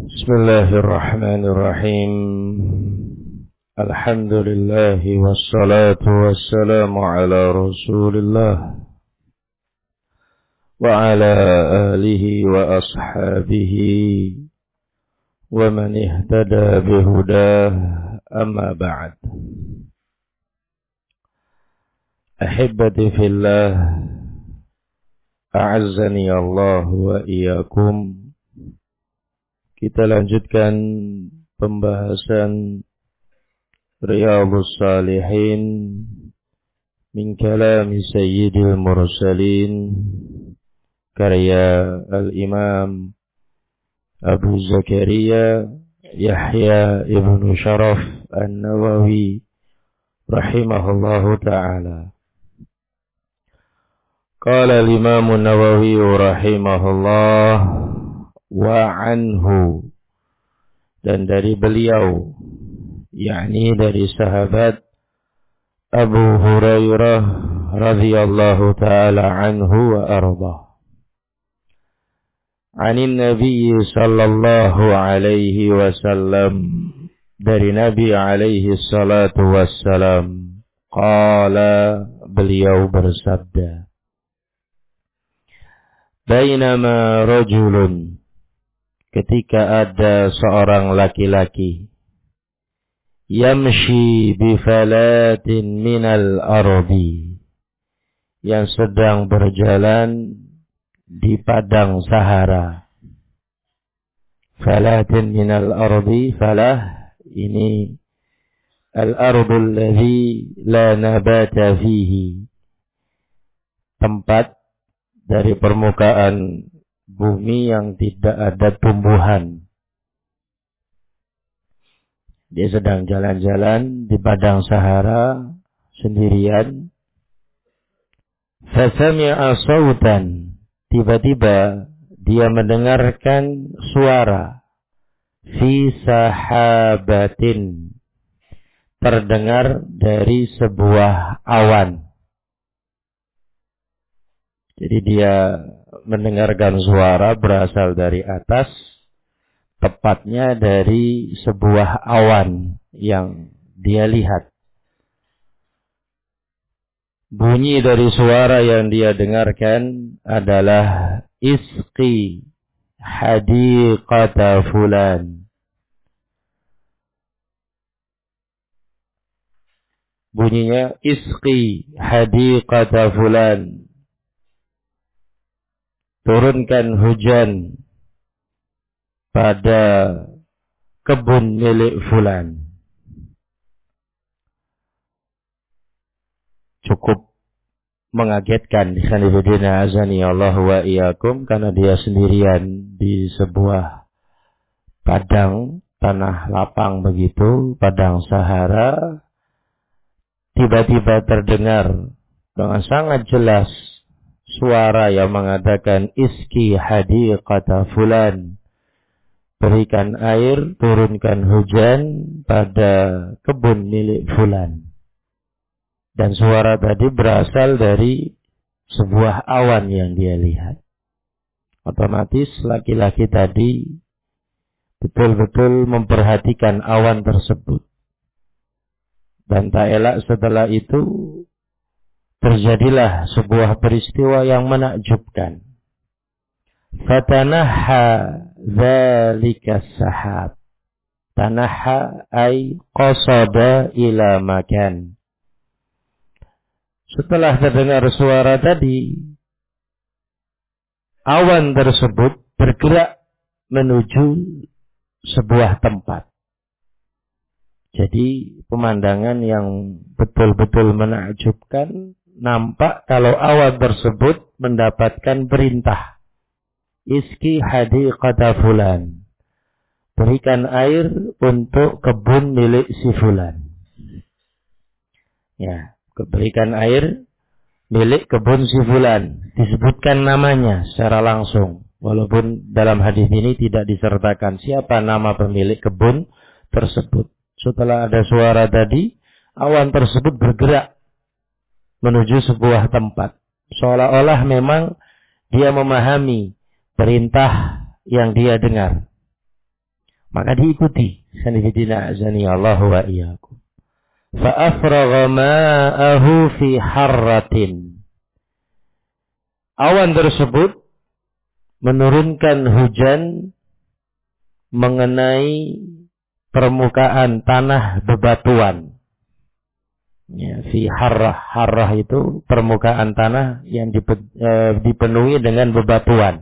Bismillahirrahmanirrahim. Alhamdulillah wassalatu wassalamu ala Rasulillah wa ala alihi wa ashabihi wa man ihtada bihudah, amma ba'd. Ahibbati fillah, a'azzani Allah wa iyyakum. Kita lanjutkan pembahasan Riyadhus Shalihin min kalami Sayyidil Mursalin, karya Al-Imam Abu Zakaria Yahya ibn Sharaf An-Nawawi rahimahullahu ta'ala. Qala al-Imam An-Nawawi rahimahullah wa anhu, dan dari beliau, yakni dari sahabat Abu Hurairah radhiyallahu ta'ala anhu wa ardah, anin Nabi sallallahu alaihi wasallam, dari Nabi alaihi salatu wassalam, qala, beliau bersabda, bainama rajulun, ketika ada seorang laki-laki, yamshi bifalatin minal ardi, yang sedang berjalan di padang Sahara. Falatin minal ardi, falah ini al-ardul ladzi la nabata fihi, tempat dari permukaan bumi yang tidak ada tumbuhan. Dia sedang jalan-jalan di padang Sahara sendirian. Fasami'a sautan, tiba-tiba dia mendengarkan suara. Fi sahabatin, terdengar dari sebuah awan. Jadi dia mendengarkan suara berasal dari atas, tepatnya dari sebuah awan yang dia lihat. Bunyi dari suara yang dia dengarkan adalah isqi hadiqata fulan. Bunyinya isqi hadiqata fulan, turunkan hujan pada kebun milik fulan. Cukup mengagetkan di sana, bidina azani Allah wa iyyakum, karena dia sendirian di sebuah padang, tanah lapang begitu, padang Sahara. Tiba-tiba terdengar dengan sangat jelas suara yang mengatakan iski hadiqata fulan, berikan air, turunkan hujan pada kebun milik fulan. Dan suara tadi berasal dari sebuah awan yang dia lihat. Otomatis laki-laki tadi betul-betul memperhatikan awan tersebut. Dan tak elak setelah itu terjadilah sebuah peristiwa yang menakjubkan. Fatanaha dzalika sahab. Tanaha ay qasada ila makan. Setelah terdengar suara tadi, awan tersebut bergerak menuju sebuah tempat. Jadi pemandangan yang betul-betul menakjubkan. Nampak kalau awan tersebut mendapatkan perintah. Iski hadiqata fulan, berikan air untuk kebun milik si fulan. Ya, berikan air milik kebun si fulan. Disebutkan namanya secara langsung. Walaupun dalam hadis ini tidak disertakan siapa nama pemilik kebun tersebut. Setelah ada suara tadi, awan tersebut bergerak menuju sebuah tempat. Seolah-olah memang dia memahami perintah yang dia dengar. maka diikuti. Sanifidina azani Allah wa iyyakum. Fa afragha ma'ahu fi harratin. Awan tersebut menurunkan hujan mengenai permukaan tanah bebatuan. Ya, fi harrah itu permukaan tanah yang dipenuhi dengan bebatuan.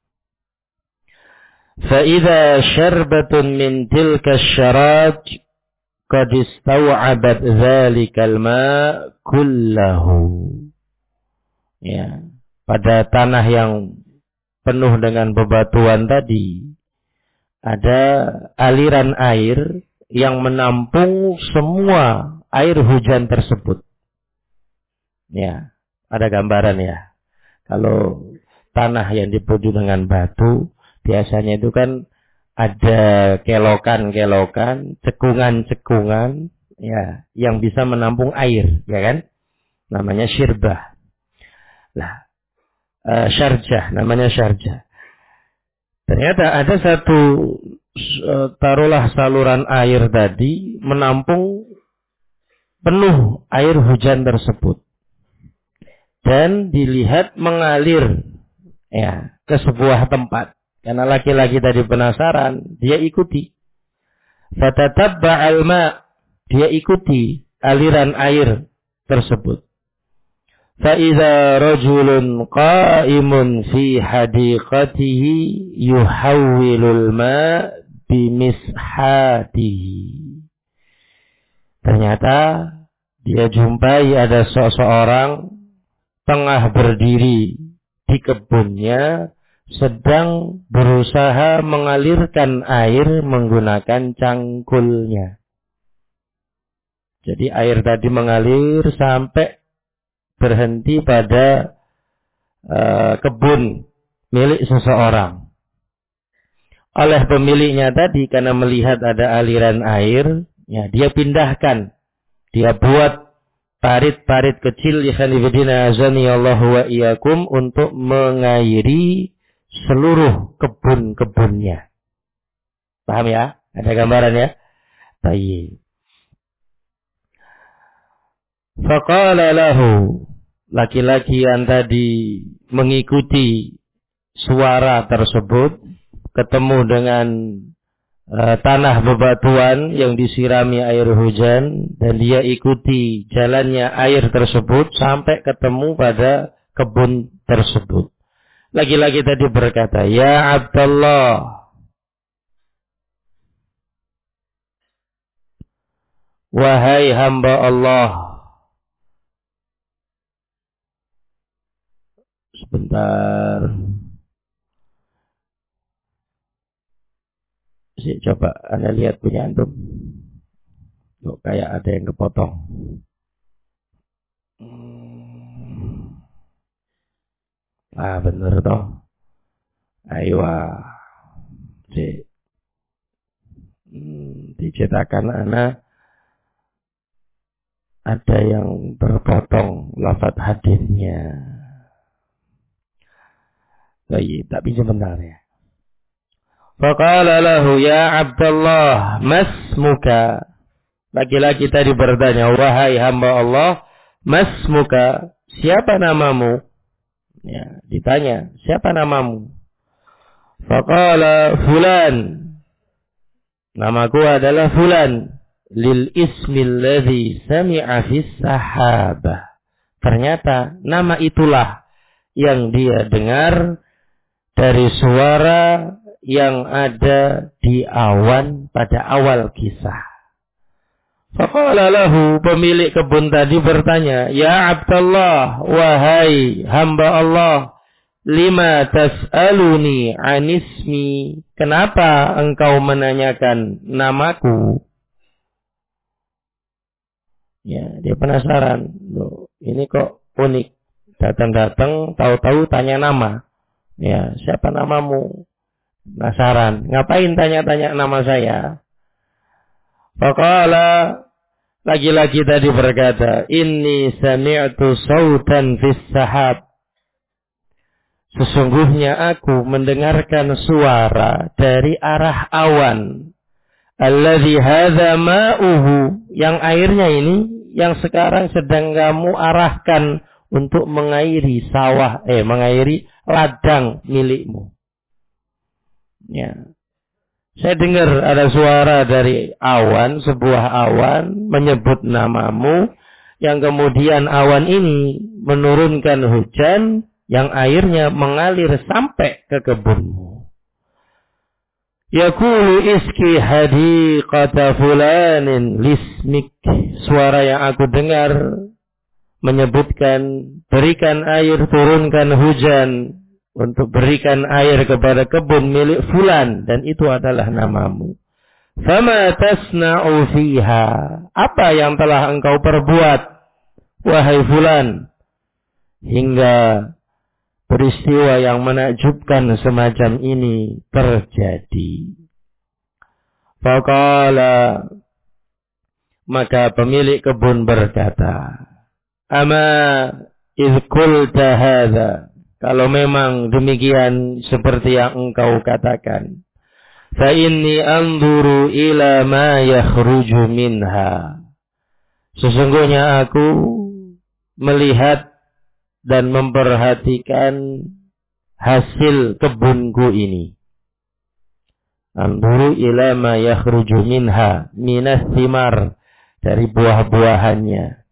Fa idza syarbatun min tilka syaraj qad istaw'abat dzalikal ma' kullahu. Ya, pada tanah yang penuh dengan bebatuan tadi ada aliran air yang menampung semua air hujan tersebut. Ya, ada gambaran ya. Kalau tanah yang dipenuhi dengan batu, biasanya itu kan ada kelokan-kelokan, cekungan-cekungan, ya, yang bisa menampung air, ya kan? Namanya syirbah. Nah, syarjah, namanya syarjah. Ternyata ada satu taruhlah saluran air tadi menampung penuh air hujan tersebut dan dilihat mengalir ya ke sebuah tempat. Karena laki-laki tadi penasaran, dia ikuti. Fatatabba'al ma', dia ikuti aliran air tersebut. فَإِذَا رَجُلٌ قَائِمٌ فِي حَدِيقَتِهِ يُحَوِّلُ الْمَاءَ بِمِسْحَاتِهِ. Ternyata dia jumpai ada seseorang tengah berdiri di kebunnya sedang berusaha mengalirkan air menggunakan cangkulnya. Jadi air tadi mengalir sampai berhenti pada kebun milik seseorang. Oleh pemiliknya tadi karena melihat ada aliran air, ya dia pindahkan. Dia buat parit-parit kecil ikhwanifidina azani Allah wa iyyakum untuk mengairi seluruh kebun-kebunnya. Paham ya? Ada gambaran ya? Baik. Faqala lahu, laki-laki yang tadi mengikuti suara tersebut ketemu dengan tanah bebatuan yang disirami air hujan dan dia ikuti jalannya air tersebut sampai ketemu pada kebun tersebut. Laki-laki tadi berkata, "Ya Abdullah, wahai hamba Allah." Sebentar. Coba Anda lihat punya antum. Kok kayak ada yang kepotong. Ah bener toh. Ayo. Dicetakan anak ada yang terpotong lafaz hadisnya. Baik, tapi sebentar ya. Faqala lahu ya Abdullah, masmuka. Laki-laki tadi bertanya, wahai hamba Allah, masmuka, siapa namamu? Ya, ditanya, siapa namamu? Faqala fulan. Namaku adalah fulan. Lil ismil ladzi sami'a fis sahabah. Ternyata nama itulah yang dia dengar dari suara yang ada di awan pada awal kisah. Faqala lahu, pemilik kebun tadi bertanya, ya Abdullah, wahai hamba Allah, lima tas'aluni anismi, kenapa engkau menanyakan namaku? Ya, dia penasaran. Loh, ini kok unik. Datang-datang, tahu-tahu tanya nama. Ya, siapa namamu? Penasaran. Ngapain tanya-tanya nama saya? Faqala, laki-laki tadi berkata, inni sami'tu sautan fis sahab. Sesungguhnya aku mendengarkan suara dari arah awan. alladzi hadza ma'uhu, yang airnya ini yang sekarang sedang kamu arahkan untuk mengairi sawah, mengairi ladang milikmu. Ya. Saya dengar ada suara dari awan, sebuah awan menyebut namamu, yang kemudian awan ini menurunkan hujan yang airnya mengalir sampai ke kebunmu. Yaqulu iski hadiqata fulanin lismik. Suara yang aku dengar menyebutkan berikan air, turunkan hujan untuk berikan air kepada kebun milik fulan, dan itu adalah namamu. Fama tasna'u fiha, apa yang telah engkau perbuat wahai fulan hingga peristiwa yang menakjubkan semacam ini terjadi. Faqala, maka pemilik kebun berkata, ama idh qulta hadza, kalau memang demikian seperti yang engkau katakan, fa inni anzuru ila ma yakhruju minha, sesungguhnya aku melihat dan memperhatikan hasil kebunku ini. Anzuru ila ma yakhruju minha minas thimar, dari buah-buahannya.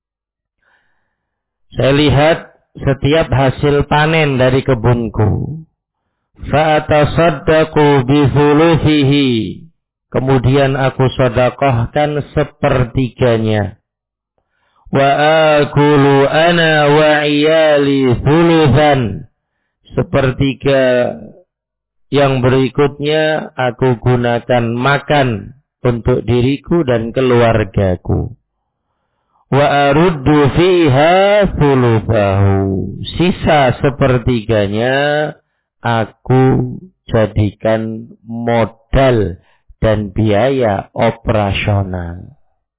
Saya lihat setiap hasil panen dari kebunku. Fa'atasaddaqu bithuluthihi, kemudian aku sedekahkan sepertiganya. Wa akulu ana wa iyali thuluthan, sepertiga yang berikutnya aku gunakan makan untuk diriku dan keluargaku. Wa aruddu fiha thuluthahu, sisa sepertiganya aku jadikan modal dan biaya operasional.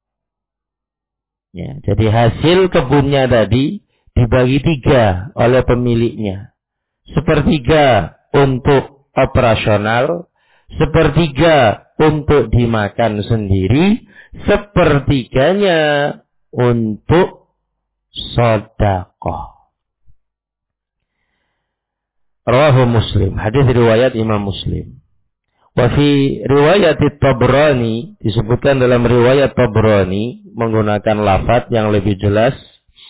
Ya, jadi hasil kebunnya tadi dibagi 3 oleh pemiliknya. Sepertiga untuk operasional, sepertiga untuk dimakan sendiri, sepertiganya untuk sedekah. Rawahu Muslim, hadis riwayat Imam Muslim. Wa fi riwayat Tabrani, disebutkan dalam riwayat Tabrani menggunakan lafaz yang lebih jelas.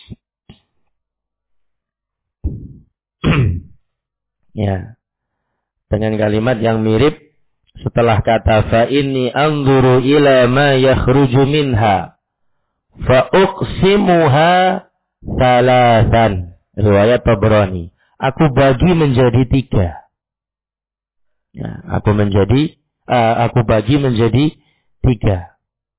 Ya, dengan kalimat yang mirip setelah kata fa inni anzuru ila ma yakhruju minha fa uqsimuha thalathan. Riwayat Tabrani. Aku bagi menjadi 3. Ya, aku bagi menjadi 3.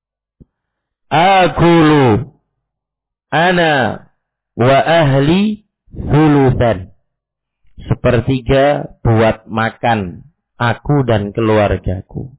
Akulu ana wa ahli thuluthan, sepertiga buat makan aku dan keluargaku.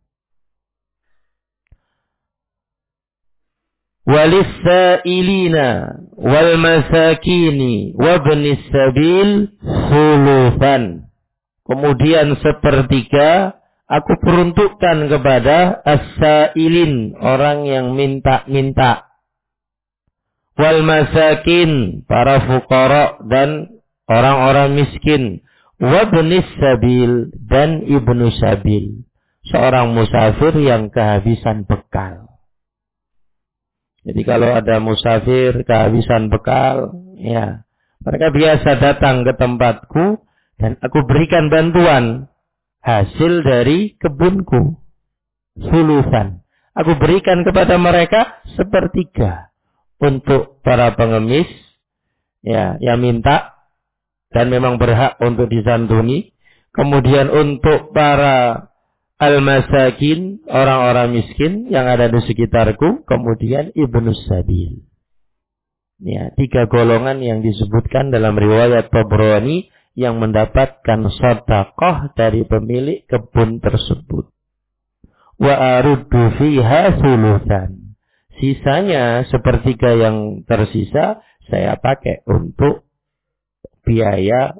Walis-sa'ilina wal masakini wabnis sabil thuluthan. Kemudian sepertiga aku peruntukkan kepada as-sa'ilin, orang yang minta-minta. Wal masakin, para fuqara dan orang-orang miskin. Wabnis sabil, dan ibnu sabil, seorang musafir yang kehabisan bekal. Jadi kalau ada musafir kehabisan bekal, ya, mereka biasa datang ke tempatku dan aku berikan bantuan hasil dari kebunku. Sulusan. Aku berikan kepada mereka sepertiga untuk para pengemis, ya, yang minta dan memang berhak untuk disantuni. Kemudian untuk para al-masakin, orang-orang miskin yang ada di sekitarku. Kemudian ibnu sabil. Ya, 3 golongan yang disebutkan dalam riwayat Tabrani yang mendapatkan sedekah dari pemilik kebun tersebut. Wa aruddu fiha thuluthan. Sisanya sepertiga yang tersisa saya pakai untuk biaya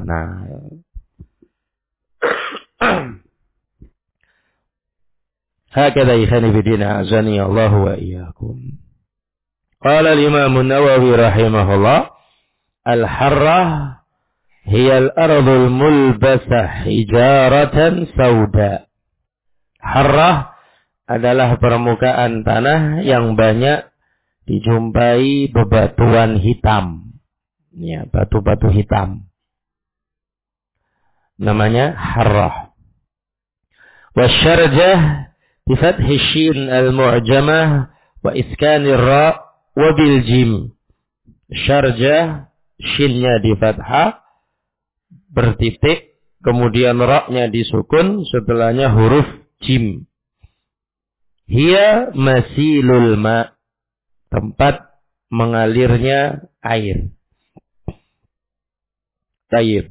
operasional. Hakadha ikhani bidina azani Allah wa iyyakum. Qala al-Imam an-Nawawi rahimahullah, al-harrah hiya al-ardul mulbasah hijaratan sauda. Harrah adalah permukaan tanah yang banyak dijumpai bebatuan hitam. Ya, batu-batu hitam. Namanya harrah. Wasyarjah bi fathi shin al-mu'jamah wa iskanir ra wa bil jim. Syarjah, shinnya di fathah, bertitik, kemudian ra-nya disukun, setelahnya huruf jim. Hiya masilul ma, tempat mengalirnya air. Tayyib.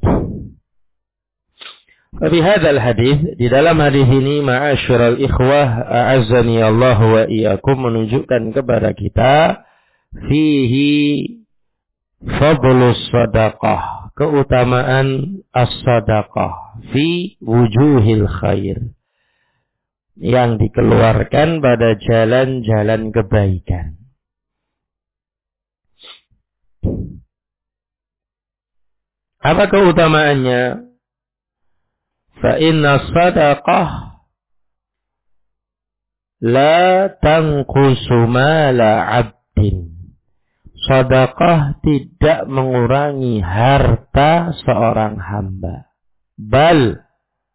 Tapi hadal hadis, di dalam hadis ini, ma'asyiral ikhwah a'azzani Allah wa iyyakum, menunjukkan kepada kita fihi fadlus sadaqah, keutamaan as-sadaqah fi wujuhil khair, yang dikeluarkan pada jalan-jalan kebaikan. Apa keutamaannya? Fa inna sadaqah la tanqusu mala 'abdin. Sedekah tidak mengurangi harta seorang hamba. Bal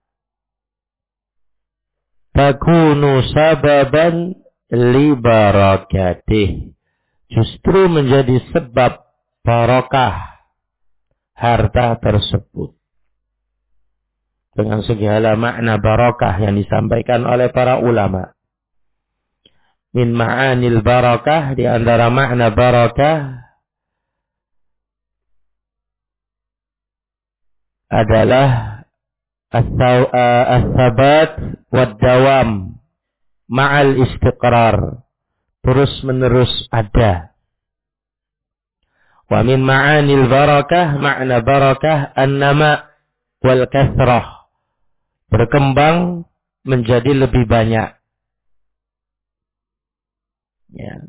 takunu sababan li barakatih. Justru menjadi sebab barakah harta tersebut. Dengan segala makna barakah yang disampaikan oleh para ulama. Min ma'anil barakah, di antara makna barakah adalah as-sabat wad dawam ma'al istiqrar, terus menerus ada. Wa min ma'anil barakah, makna barakah an-nama wal kathrah, berkembang menjadi lebih banyak. Ya.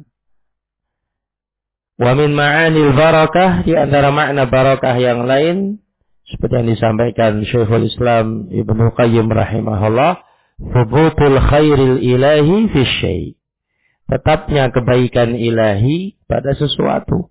Wa min ma'anil barakah, di antara makna barakah yang lain seperti yang disampaikan Syekhul Islam Ibnu Qayyim rahimahullah, thubutul khairil ilahi fi syai', tetapnya kebaikan ilahi pada sesuatu.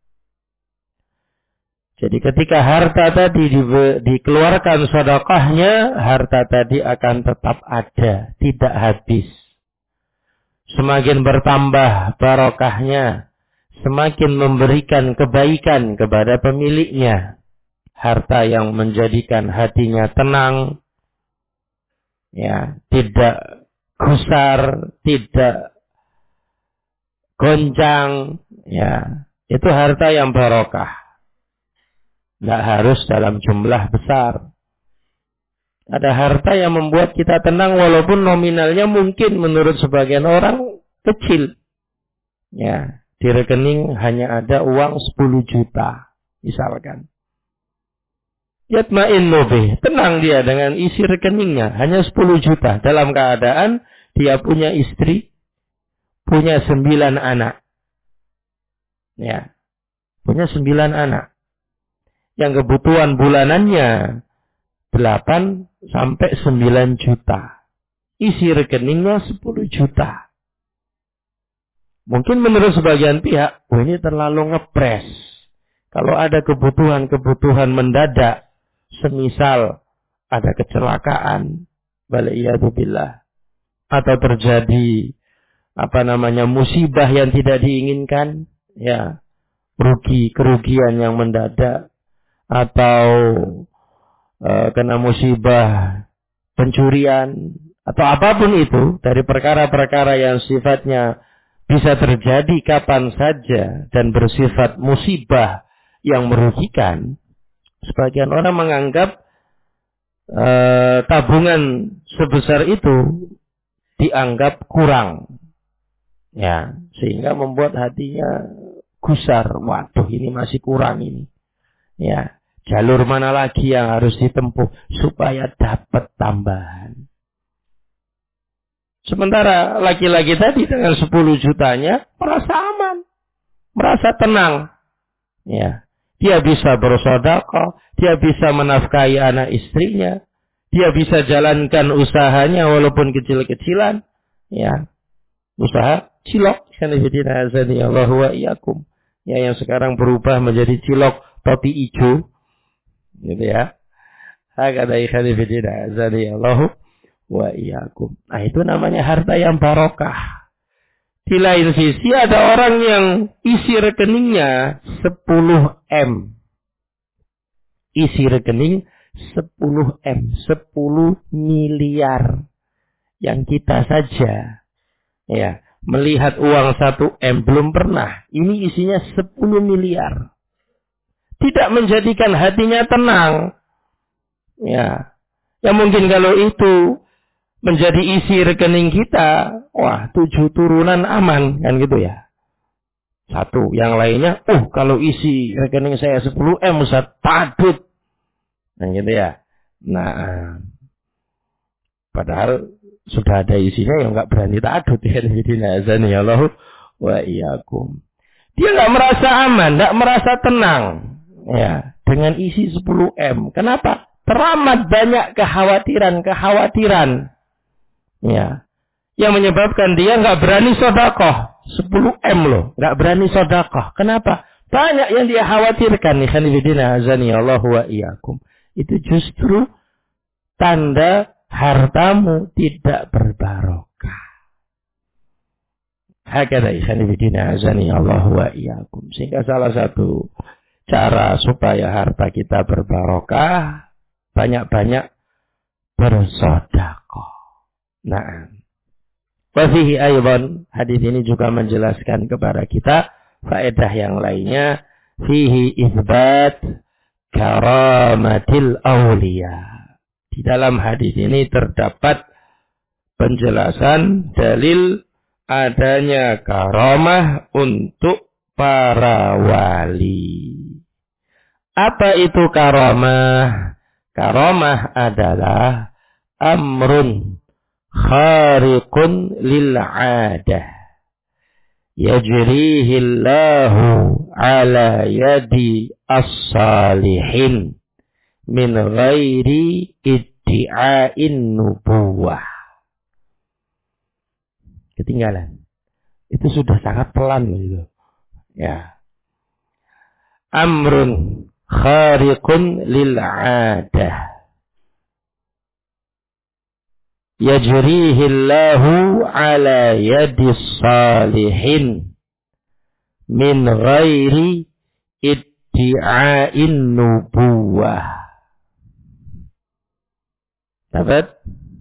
Jadi ketika harta tadi dikeluarkan sedekahnya, harta tadi akan tetap ada, tidak habis. Semakin bertambah barokahnya, semakin memberikan kebaikan kepada pemiliknya. Harta yang menjadikan hatinya tenang, ya, tidak gusar, tidak goncang, ya, itu harta yang barokah. Tidak harus dalam jumlah besar. Ada harta yang membuat kita tenang walaupun nominalnya mungkin menurut sebagian orang kecil. Ya, di rekening hanya ada uang 10 juta misalkan. Yatma'innu bih, tenang dia dengan isi rekeningnya, hanya 10 juta dalam keadaan dia punya istri, punya 9 anak. Ya, punya 9 anak. Yang kebutuhan bulanannya 8 sampai 9 juta. Isi rekeningnya 10 juta. Mungkin menurut sebagian pihak, ini terlalu ngepres. Kalau ada kebutuhan-kebutuhan mendadak, semisal ada kecelakaan, waliyadzubillah, atau terjadi musibah yang tidak diinginkan, ya, kerugian yang mendadak, atau kena musibah pencurian atau apapun itu dari perkara-perkara yang sifatnya bisa terjadi kapan saja dan bersifat musibah yang merugikan, sebagian orang menganggap tabungan sebesar itu dianggap kurang, ya, sehingga membuat hatinya gusar. Waduh, ini masih kurang ini, ya. Jalur mana lagi yang harus ditempuh supaya dapat tambahan? Sementara laki-laki tadi dengan 10 jutanya merasa aman, merasa tenang. Ya, dia bisa bersedekah, dia bisa menafkahi anak istrinya, dia bisa jalankan usahanya walaupun kecil-kecilan. Ya, usaha cilok, Allah wa iyyakum. Ya, yang sekarang berubah menjadi cilok topi hijau. Gitu ya. Hakada ikhwan fillah Allah wa iyyakum. Nah, itu namanya harta yang barokah. Di lain sisi ada orang yang isi rekeningnya 10 M. Isi rekening 10 M, 10 miliar. Yang kita saja ya, melihat uang 1 M belum pernah. Ini isinya 10 miliar. Tidak menjadikan hatinya tenang. Ya. Ya mungkin kalau itu menjadi isi rekening kita, wah 7 turunan aman, kan gitu ya. 1, yang lainnya, kalau isi rekening saya 10 M, Ustaz, padut. Nah gitu ya. Nah, padahal sudah ada isinya yang nggak berani takut ya. Ya Allah wa iyyakum. Dia nggak merasa aman, nggak merasa tenang, ya, dengan isi 10 M. Kenapa? Teramat banyak kekhawatiran. Ya, yang menyebabkan dia nggak berani sedekah 10 M loh, nggak berani sedekah. Kenapa? Banyak yang dia khawatirkan. Allah wa iyyakum. Itu justru tanda hartamu tidak berbarokah. Hakada Allah wa iyyakum. Sehingga salah satu cara supaya harta kita berbarokah, banyak-banyak bersedekah. Nah, wafihi aydan, hadis ini juga menjelaskan kepada kita faedah yang lainnya. Fihi isbat karamatil awliya. Di dalam hadis ini terdapat penjelasan dalil adanya karamah untuk para wali. Apa itu karamah? Karamah adalah amrun khariqun lil'adah yajrihillahu ala yadi as-salihin min ghairi iddi'ain nubuwah. Ketinggalan. Itu sudah sangat pelan gitu. Ya. Amrun khariqun lil'adah yajrihillahu ala yadis salihin min ghairi iddi'ain nubuwah. Dapat?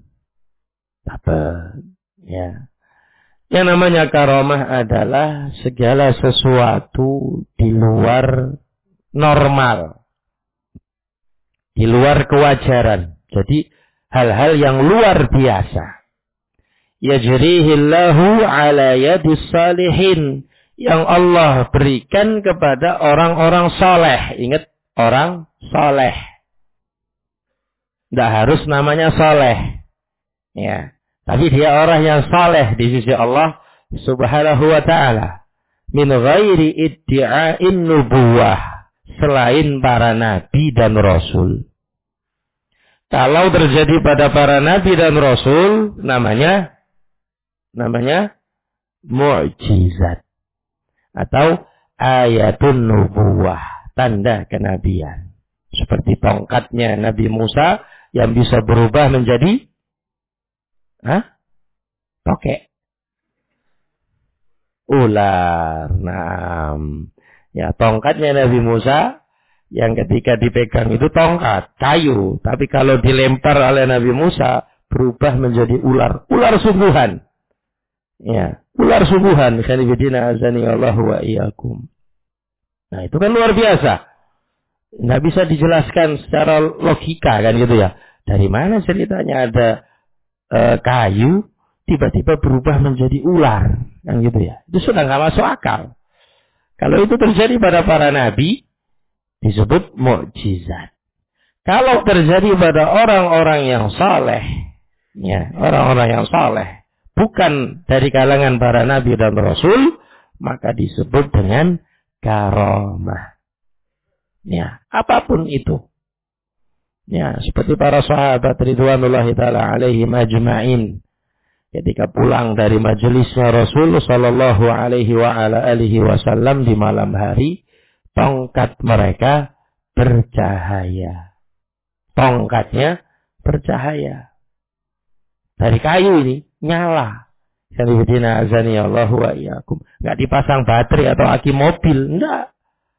Ya. Yang namanya karamah adalah segala sesuatu di luar normal, di luar kewajaran. Jadi hal-hal yang luar biasa. Yajrihillahu ala yadis salihin, yang Allah berikan kepada orang-orang soleh. Ingat, orang soleh. Tidak harus namanya soleh. Ya. Tapi dia orang yang soleh di sisi Allah subhanahu wa ta'ala. Min ghairi iddi'ain nubuwah. Selain para nabi dan rasul. Kalau terjadi pada para nabi dan rasul, namanya mu'jizat. Atau ayatun nubuwah. Tanda kenabian. Seperti tongkatnya Nabi Musa yang bisa berubah menjadi tokek. Ular. Nah, ya, tongkatnya Nabi Musa yang ketika dipegang itu tongkat, kayu. Tapi kalau dilempar oleh Nabi Musa, berubah menjadi ular. Ular sungguhan. Ya, ular sungguhan. Allah wa iyyakum. Nah, itu kan luar biasa. Nggak bisa dijelaskan secara logika kan gitu ya. Dari mana ceritanya ada kayu tiba-tiba berubah menjadi ular, kan gitu ya. Itu sudah nggak masuk akal. Kalau itu terjadi pada para nabi, disebut mukjizat. Kalau terjadi pada orang-orang yang saleh, ya, orang-orang yang saleh, bukan dari kalangan para nabi dan rasul, maka disebut dengan karamah. Ya, apapun itu. Ya, seperti para sahabat ridwanullahi taala alaihim ajma'in ketika pulang dari majelisnya Rasul sallallahu alaihi wa ala alihi wasallam di malam hari, tongkat mereka bercahaya. Tongkatnya bercahaya. Dari kayu ini nyala. Sanibidina azani Allahu wa iyyakum. Enggak dipasang baterai atau aki mobil, enggak.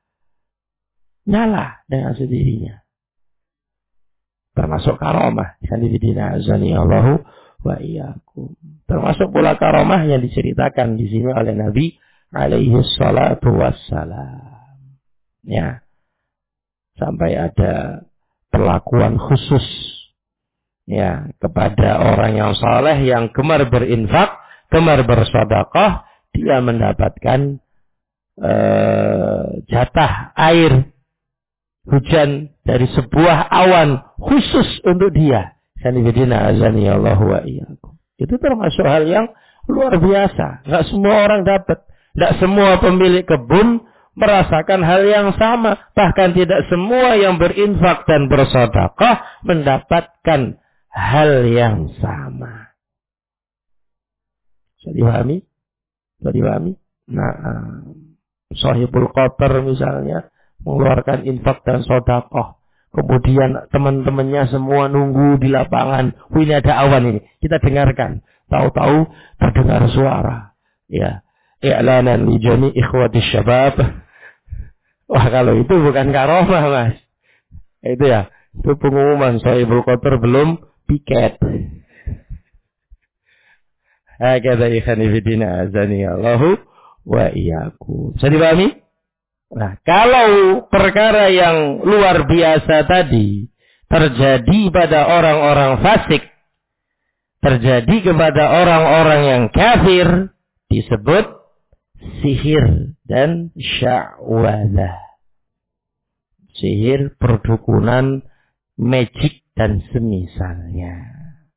Nyala dengan sendirinya. Termasuk karamah. Sanibidina azani Allahu wa iyyakum. Termasuk pula karamah yang diceritakan di sini oleh Nabi alaihi salatu wassalam. Ya. Sampai ada perlakuan khusus ya kepada orang yang saleh yang gemar berinfak, gemar bersedekah, dia mendapatkan jatah air hujan dari sebuah awan khusus untuk dia. Sanibidina azani Allah wa iyyakum. Itu termasuk hal yang luar biasa. Enggak semua orang dapat. Enggak semua pemilik kebun merasakan hal yang sama. Bahkan tidak semua yang berinfak dan bersedekah mendapatkan hal yang sama. Bisa dipahami? Nah, Shahibul Qatar misalnya mengeluarkan infak dan sedekah. Kemudian teman-temannya semua nunggu di lapangan. Ini ada awan ini. Kita dengarkan. Tahu-tahu terdengar suara. Ya. I'lanan li jami' ikhwati syabab. Wah, kalau itu bukan karamah, Mas. Itu ya. Itu pengumuman Shahibul Qatar belum piket. Hakadha ikhani fidina azani Allahu wa iyyakum. Bisa dipahami? Nah, kalau perkara yang luar biasa tadi terjadi pada orang-orang fasik, terjadi kepada orang-orang yang kafir, disebut sihir dan sya'wadah. Sihir, perdukunan, magic dan semisalnya.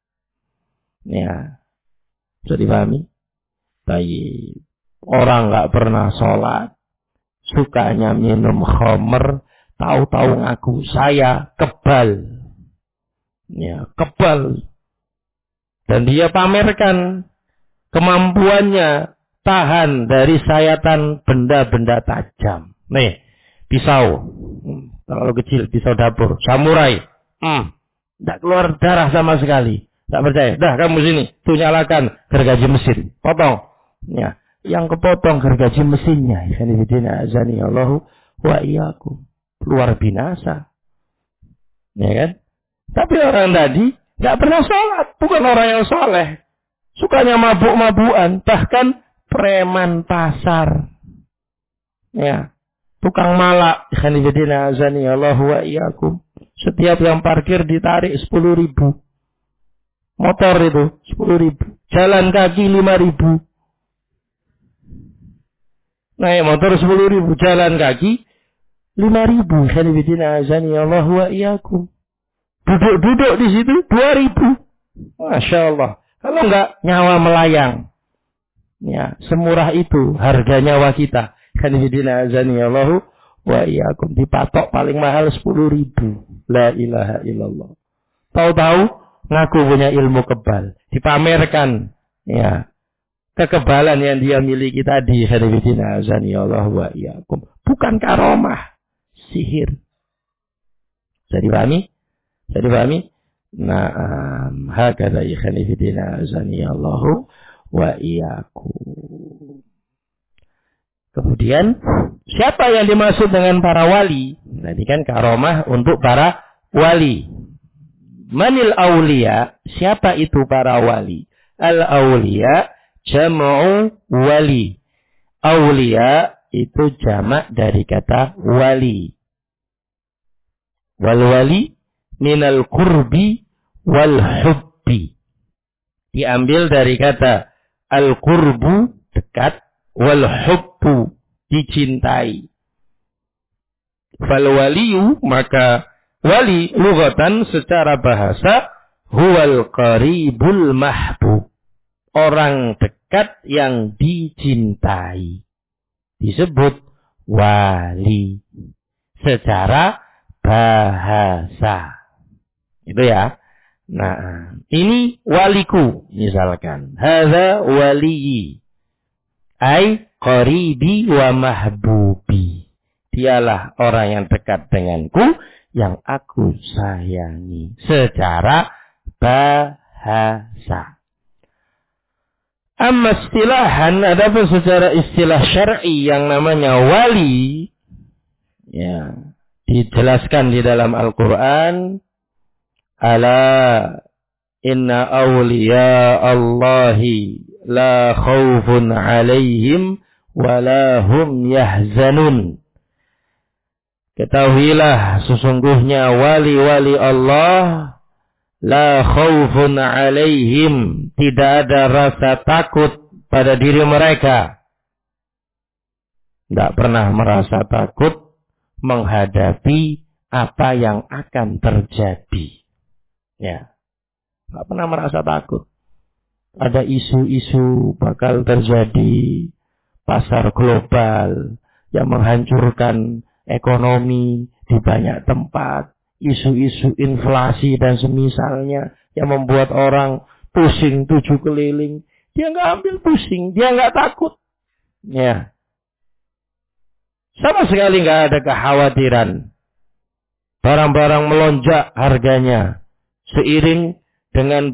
Ya, bisa dipahami? Baik. Orang nggak pernah sholat, sukanya minum khamr, tahu-tahu ngaku saya kebal. Ya, kebal. Dan dia pamerkan kemampuannya tahan dari sayatan benda-benda tajam. Nih, pisau. Terlalu kecil, pisau dapur. Samurai. Tidak keluar darah sama sekali. Tak percaya. Dah, kamu sini. Tuh nyalakan gergaji mesin. Potong. Ya. Yang kepotong gergaji mesinnya. Sanibidina azani Allahu wa iyyakum. Luar binasa. Ya kan? Tapi orang tadi gak pernah sholat. Bukan orang yang soleh. Sukanya mabuk-mabukan. Bahkan preman pasar. Ya. Tukang malak. Sanibidina azani Allahu wa iyyakum. Setiap yang parkir ditarik 10.000. Motor itu 10.000. Jalan kaki 5.000. Naik motor 10.000, jalan kaki 5.000. Sanibidina azani Allah wa iyyakum. Duduk di situ 2.000. Masya Allah. Kalau enggak nyawa melayang. Ya, semurah itu harga nyawa kita. Sanibidina azani Allah wa iyyakum. Dipatok paling mahal 10.000. La ilaha illallah. Tahu-tahu ngaku punya ilmu kebal. Dipamerkan. Ya. Kekebalan yang dia miliki tadi, hadibidina azani Allah wa iyyakum, bukan karamah, sihir. Bisa dipahami? Nah, hakadha hadibidina azani Allah wa iyyakum. Kemudian, siapa yang dimaksud dengan para wali? Tadi kan karamah untuk para wali. Manil awliya? Siapa itu para wali? Al-awliya jam'u wali. Aulia itu jamak dari kata wali. Wal wali minal qurbi wal hubbi. Diambil dari kata al-qurbu dekat, wal hubbu dicintai. Fal waliyu, maka wali lughatan secara bahasa huwal qaribul mahbub. orang dekat yang dicintai. Disebut wali secara bahasa. Itu ya. Nah, ini waliku misalkan. Hadza waliyi. Ai qaribi wa mahbubi. Dialah orang yang dekat denganku yang aku sayangi secara bahasa. Amma istilahan, adapun secara istilah syar'i yang namanya wali, ya, dijelaskan di dalam Al-Quran, ala inna awliya Allahi la khawfun alaihim wa la hum yahzanun. Ketahuilah sesungguhnya wali-wali Allah la khawfun alaihim, tidak ada rasa takut pada diri mereka. Tidak pernah merasa takut menghadapi apa yang akan terjadi. Ya, tidak pernah merasa takut. Ada isu-isu bakal terjadi pasar global yang menghancurkan ekonomi di banyak tempat. Isu-isu inflasi dan semisalnya yang membuat orang pusing 7 keliling. Dia nggak ambil pusing, dia nggak takut. Ya, sama sekali nggak ada kekhawatiran. Barang-barang melonjak harganya seiring dengan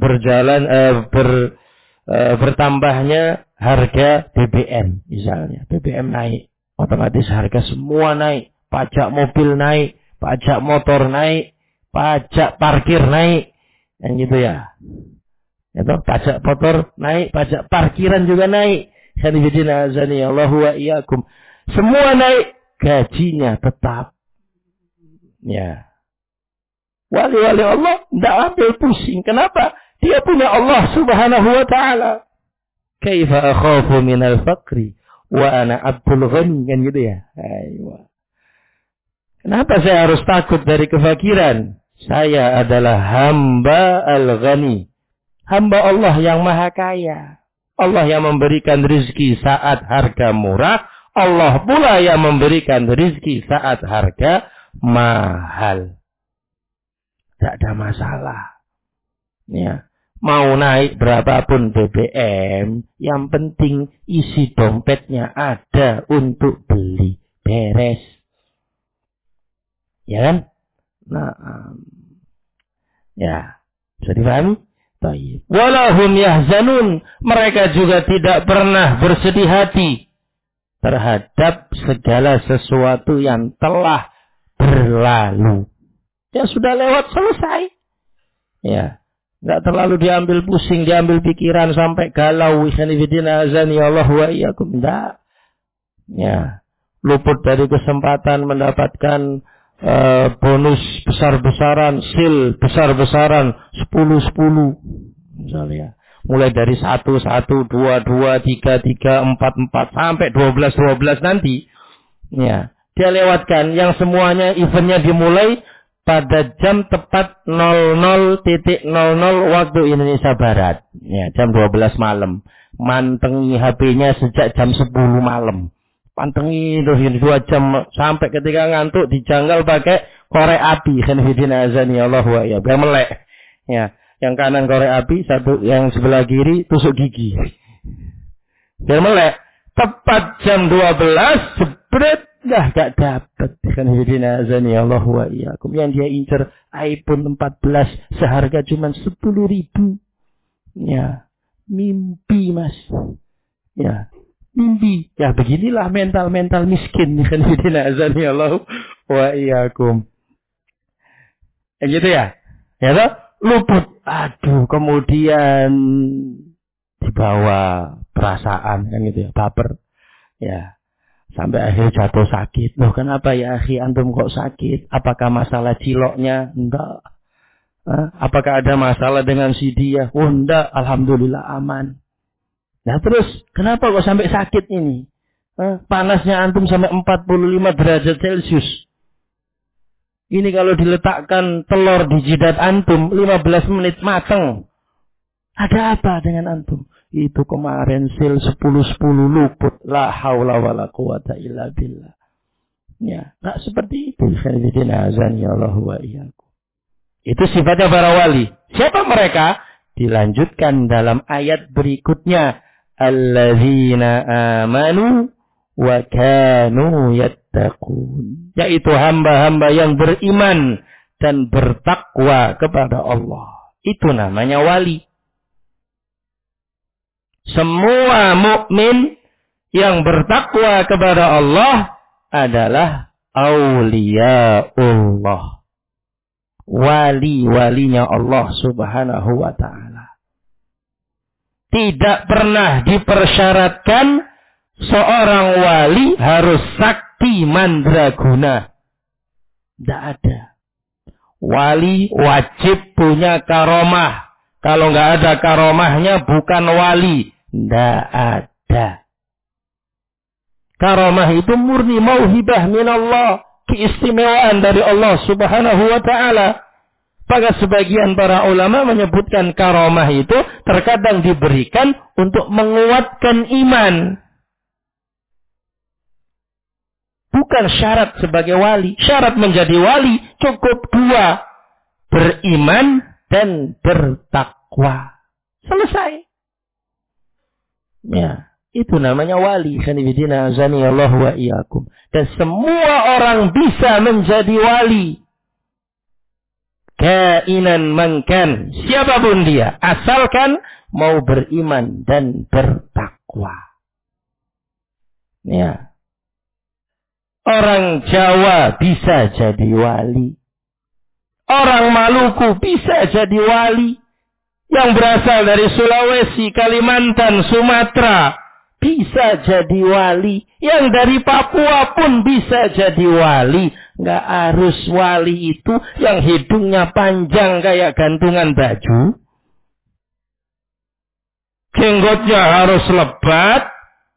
bertambahnya harga BBM misalnya. BBM naik, otomatis harga semua naik, pajak mobil naik, pajak motor naik, pajak parkir naik, yang gitu ya. Itu pajak motor naik, pajak parkiran juga naik. Khanifidina azani Allahu wa iyyakum. Semua naik, gajinya tetap. Ya. Wali-wali Allah tidak ambil pusing. Kenapa? Dia punya Allah Subhanahu wa taala. Kaifa akhafu minal faqri wa ana abdul ghani, kan gitu ya. Ayo. Kenapa saya harus takut dari kefakiran? Saya adalah hamba al-ghani. Hamba Allah yang maha kaya. Allah yang memberikan rizki saat harga murah. Allah pula yang memberikan rizki saat harga mahal. Tidak ada masalah. Ya. Mau naik berapapun BBM, yang penting isi dompetnya ada untuk beli. Beres. Ya kan? Nah, ya, bisa dipahami? Baik. Walahum yahzanun, mereka juga tidak pernah bersedih hati terhadap segala sesuatu yang telah berlalu. Ya sudah lewat, selesai. Ya, nggak terlalu diambil pusing, diambil pikiran sampai galau. Khanifidina azani Allah wa iyyakum. Enggak. Ya, luput dari kesempatan mendapatkan bonus besar-besaran, sil besar-besaran, 10-10 misalnya. Mulai dari 1-1, 2-2, 3-3, 4-4 sampai 12-12 nanti. Ya, dia lewatkan yang semuanya eventnya dimulai pada jam tepat 00.00 waktu Indonesia Barat. Ya, jam 12 malam. Mantengi HP-nya sejak jam 10 malam. Pantengi terus 2 jam sampai ketika ngantuk dijanggal pakai korek api. Khanifidina azani Allah wa ya, biar melek. Ya, yang kanan korek api, satu yang sebelah kiri tusuk gigi. Biar melek. Tepat jam 12 jebret gak dapat. Khanifidina azani Allah wa ya. Yang dia incer iPhone 14 seharga cuma 10.000. Ya, mimpi Mas. Ya. Mimpi. Ya beginilah mental-mental miskin. Khanifidina azani Allah wa iyyakum. Ya gitu ya. Ya toh? Luput. Aduh, kemudian dibawa perasaan kan gitu ya, baper. Ya. Sampai akhir jatuh sakit. Loh, kenapa ya akhi antum kok sakit? Apakah masalah ciloknya? Enggak. Apakah ada masalah dengan si dia? Oh, enggak, alhamdulillah aman. Nah terus, kenapa kok sampai sakit ini? Panasnya antum sampai 45 derajat Celcius. Ini kalau diletakkan telur di jidat antum, 15 menit matang. Ada apa dengan antum? itu kemarin sil 10-10 luput. La haula wala quwata illa billah. Ya, nah seperti itu. Itu sifatnya para wali. Siapa mereka? Dilanjutkan dalam ayat berikutnya. Alladzina amanu wa kanu yattaqun. Yaitu hamba-hamba yang beriman dan bertakwa kepada Allah. Itu namanya wali. Semua mukmin yang bertakwa kepada Allah adalah auliyaullah. Wali-walinya Allah Subhanahu wa ta'ala. Tidak pernah dipersyaratkan seorang wali harus sakti mandraguna. Tidak ada. Wali wajib punya karomah. Kalau nggak ada karomahnya bukan wali. Tidak ada. Karomah itu murni mauhibah minallah. Keistimewaan dari Allah Subhanahu wa ta'ala. Maka sebagian para ulama menyebutkan karomah itu terkadang diberikan untuk menguatkan iman. Bukan syarat sebagai wali. Syarat menjadi wali cukup 2. Beriman dan bertakwa. Selesai. Ya. Itu namanya wali. Khanifidina azaniyallahu wa iyyakum. Dan semua orang bisa menjadi wali. Kainan mankan. Siapapun dia. Asalkan mau beriman dan bertakwa. Ya. Orang Jawa bisa jadi wali. Orang Maluku bisa jadi wali. Yang berasal dari Sulawesi, Kalimantan, Sumatera. Bisa jadi wali. Yang dari Papua pun bisa jadi wali. Nggak harus wali itu yang hidungnya panjang kayak gantungan baju. Jenggotnya harus lebat.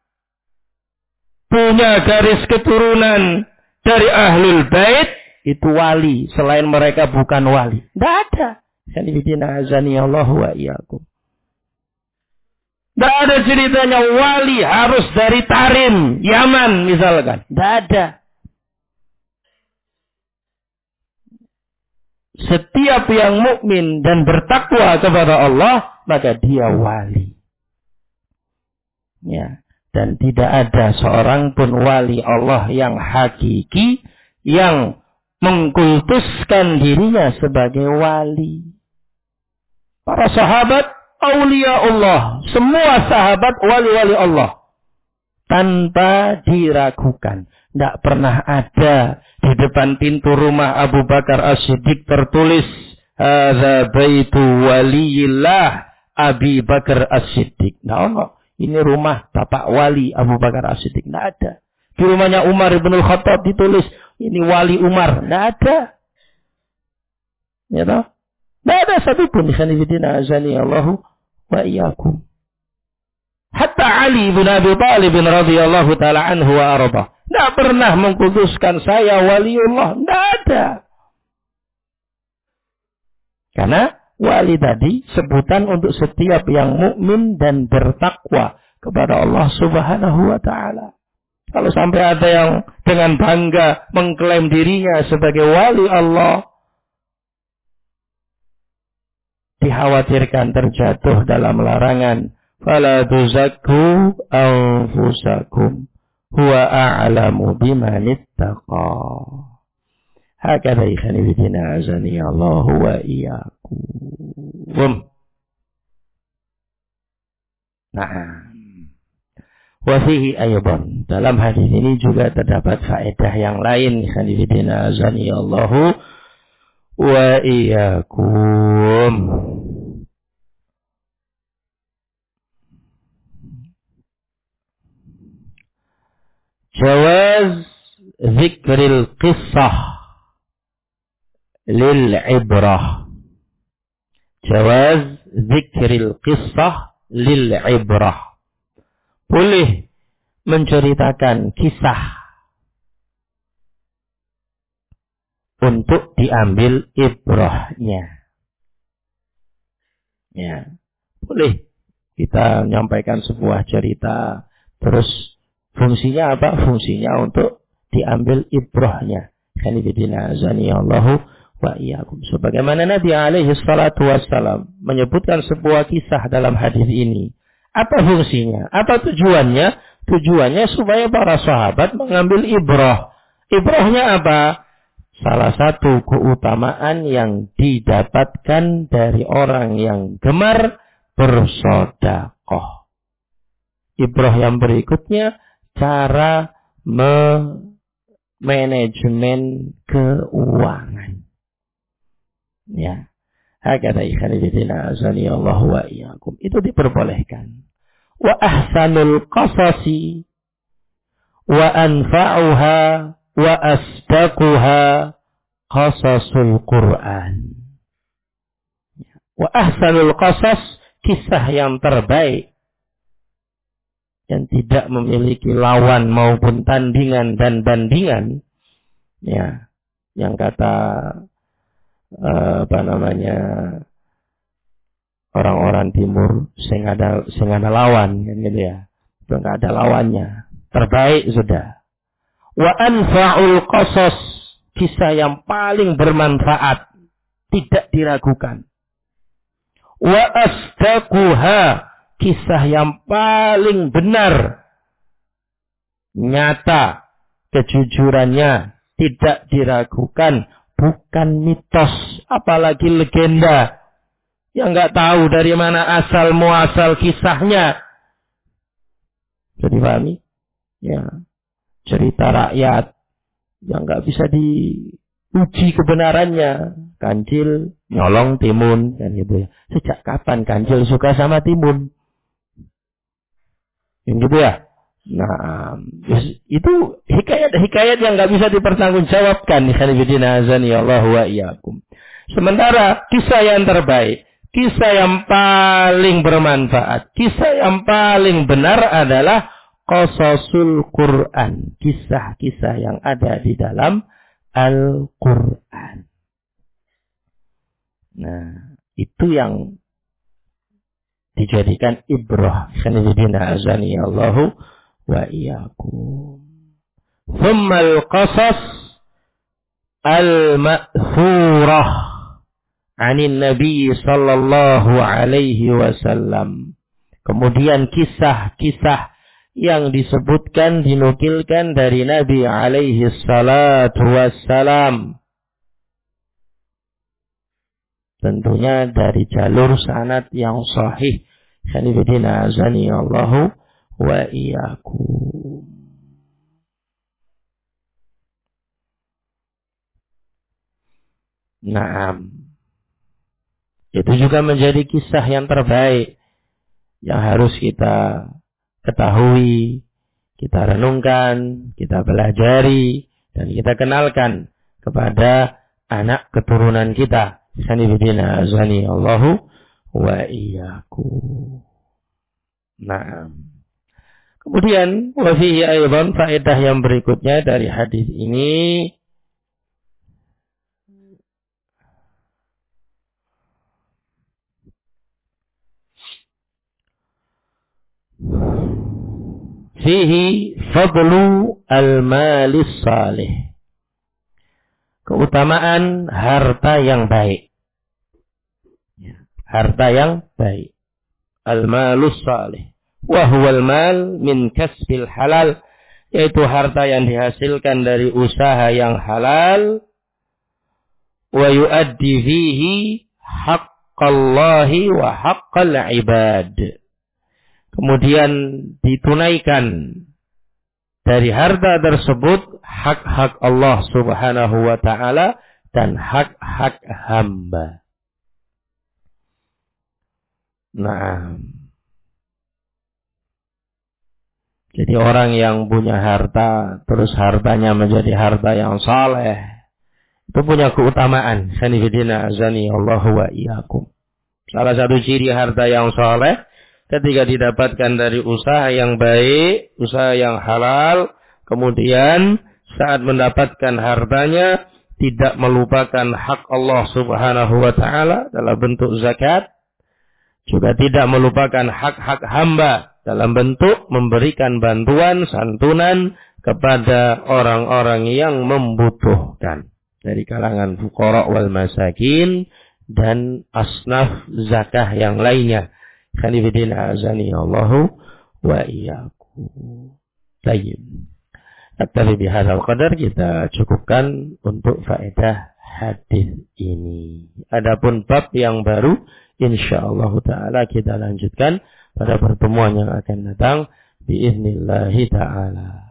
Punya garis keturunan dari Ahlul Bait. Itu wali. Selain mereka bukan wali. Nggak ada. Khanifidina azaniyallahu wa iyyakum. Tidak ada ceritanya wali harus dari Tarim, Yaman misalkan. Tidak ada. Setiap yang mukmin dan bertakwa kepada Allah, maka dia wali. Ya. Dan tidak ada seorang pun wali Allah yang hakiki, yang mengkultuskan dirinya sebagai wali. Para sahabat aulia Allah. Semua sahabat wali-wali Allah. Tanpa diragukan. Tidak pernah ada di depan pintu rumah Abu Bakar As-Siddiq tertulis hadza baitu waliyillah Abi Bakar As-Siddiq. Nah, ini rumah Bapak Wali Abu Bakar As-Siddiq. Tidak ada. Di rumahnya Umar ibn al-Khattab ditulis ini Wali Umar. Tidak ada. Ya toh? Tidak ada satupun. Khanifidina azaniyallahu wa iyyakum. Hatta Ali bin Abi Thalib radhiyallahu ta'ala anhu wa arda. Tidak pernah mengkuduskan saya waliullah. Tidak ada. Karena wali tadi sebutan untuk setiap yang mukmin dan bertakwa kepada Allah Subhanahu wa ta'ala. Kalau sampai ada yang dengan bangga mengklaim dirinya sebagai wali Allah, dikhawatirkan terjatuh dalam larangan. Fala tuzakku anfusakum huwa a'lamu biman ittaqa. Hakadha ikhwanifidina azani Allah wa iyyakum. Nah, wa fihi aydan. Dalam hadis ini juga terdapat faedah yang lain. Ikhwanifidina azani Allah wa iyyakum. Jawaz zikril qissah lil ibrah. Jawaz zikril qissah lil ibrah. Boleh menceritakan kisah untuk diambil ibrahnya. Ya, boleh Kita menyampaikan sebuah cerita, terus fungsinya apa? Fungsinya untuk diambil ibrahnya. Khanifidina azani Allahu wa iyyakum. Sebagaimana Nabi alaihi salatu wassalam menyebutkan sebuah kisah dalam hadis ini. Apa fungsinya? Apa tujuannya? Tujuannya supaya para sahabat mengambil ibrah. Ibrahnya apa? Salah satu keutamaan yang didapatkan dari orang yang gemar bersedekah. Ibrah yang berikutnya, cara manajemen keuangan. Ya. Hakata ikhwanifidina azani Allah wa iyyakum. Itu diperbolehkan. Wa ahsanul qasasi wa anfa'uha wa asdaquha qasasul Qur'an. Wa ahsanul qasas, kisah yang terbaik yang tidak memiliki lawan maupun tandingan dan bandingan, ya, yang kata orang-orang timur sing ada lawan kan gitu ya, itu enggak ada lawannya, terbaik sudah. Wa anfa'ul qasas, kisah yang paling bermanfaat, tidak diragukan. Wa asdaquha, kisah yang paling benar, nyata, kejujurannya tidak diragukan, bukan mitos, apalagi legenda yang nggak tahu dari mana asal muasal kisahnya. Jadi pahami? Ya, cerita rakyat yang nggak bisa diuji kebenarannya. Kancil nyolong timun kan gitu ya. Sejak kapan Kancil suka sama timun? Yang gitu ya. Nah, itu hikayat yang nggak bisa dipertanggungjawabkan. Khanifidina azani Allah wa iyyakum. Sementara kisah yang terbaik, kisah yang paling bermanfaat, kisah yang paling benar adalah qasasul Quran, kisah-kisah yang ada di dalam Al-Quran. Nah, itu yang dijadikan ibrah. Khanifidina azani Allahu wa iyyakum. Thummal qasas al-ma'thurah 'anin Nabi sallallahu alaihi wasallam. Kemudian kisah-kisah yang disebutkan, dinukilkan dari Nabi alaihi salatu wassalam. Tentunya dari jalur sanad yang sahih. Khanifidina azani Allahu wa iyyakum. Naam. Itu juga menjadi kisah yang terbaik yang harus kita ketahui, kita renungkan, kita pelajari, dan kita kenalkan kepada anak keturunan kita. Khanifidina azani Allahu wa iyyakum. Naam. Kemudian wa fihi aidan, faedah yang berikutnya dari hadis ini, fihi fadlu al-malis salih, keutamaan harta yang baik. Harta yang baik. Al-malus salih. Wa huwal mal min kasbil halal. Yaitu harta yang dihasilkan dari usaha yang halal. Wa yuaddi fihi haqqallahi wa haqqal ibad. Kemudian ditunaikan dari harta tersebut hak-hak Allah subhanahu wa ta'ala dan hak-hak hamba. Nah, jadi orang yang punya harta, terus hartanya menjadi harta yang saleh, itu punya keutamaan. Khanifidina azani Allahu wa iyyakum. Salah satu ciri harta yang saleh, ketika didapatkan dari usaha yang baik, usaha yang halal, kemudian saat mendapatkan hartanya, tidak melupakan hak Allah subhanahu wa ta'ala dalam bentuk zakat. juga tidak melupakan hak-hak hamba dalam bentuk memberikan bantuan, santunan kepada orang-orang yang membutuhkan dari kalangan fuqara wal masakin dan asnaf zakah yang lainnya. Khanifidin azani Allahu wa iyyakum. Baik. Tapi bihadzal qadar kita cukupkan untuk faedah hadis ini. Adapun bab yang baru insyaallah taala kita lanjutkan pada pertemuan yang akan datang biiznillah taala.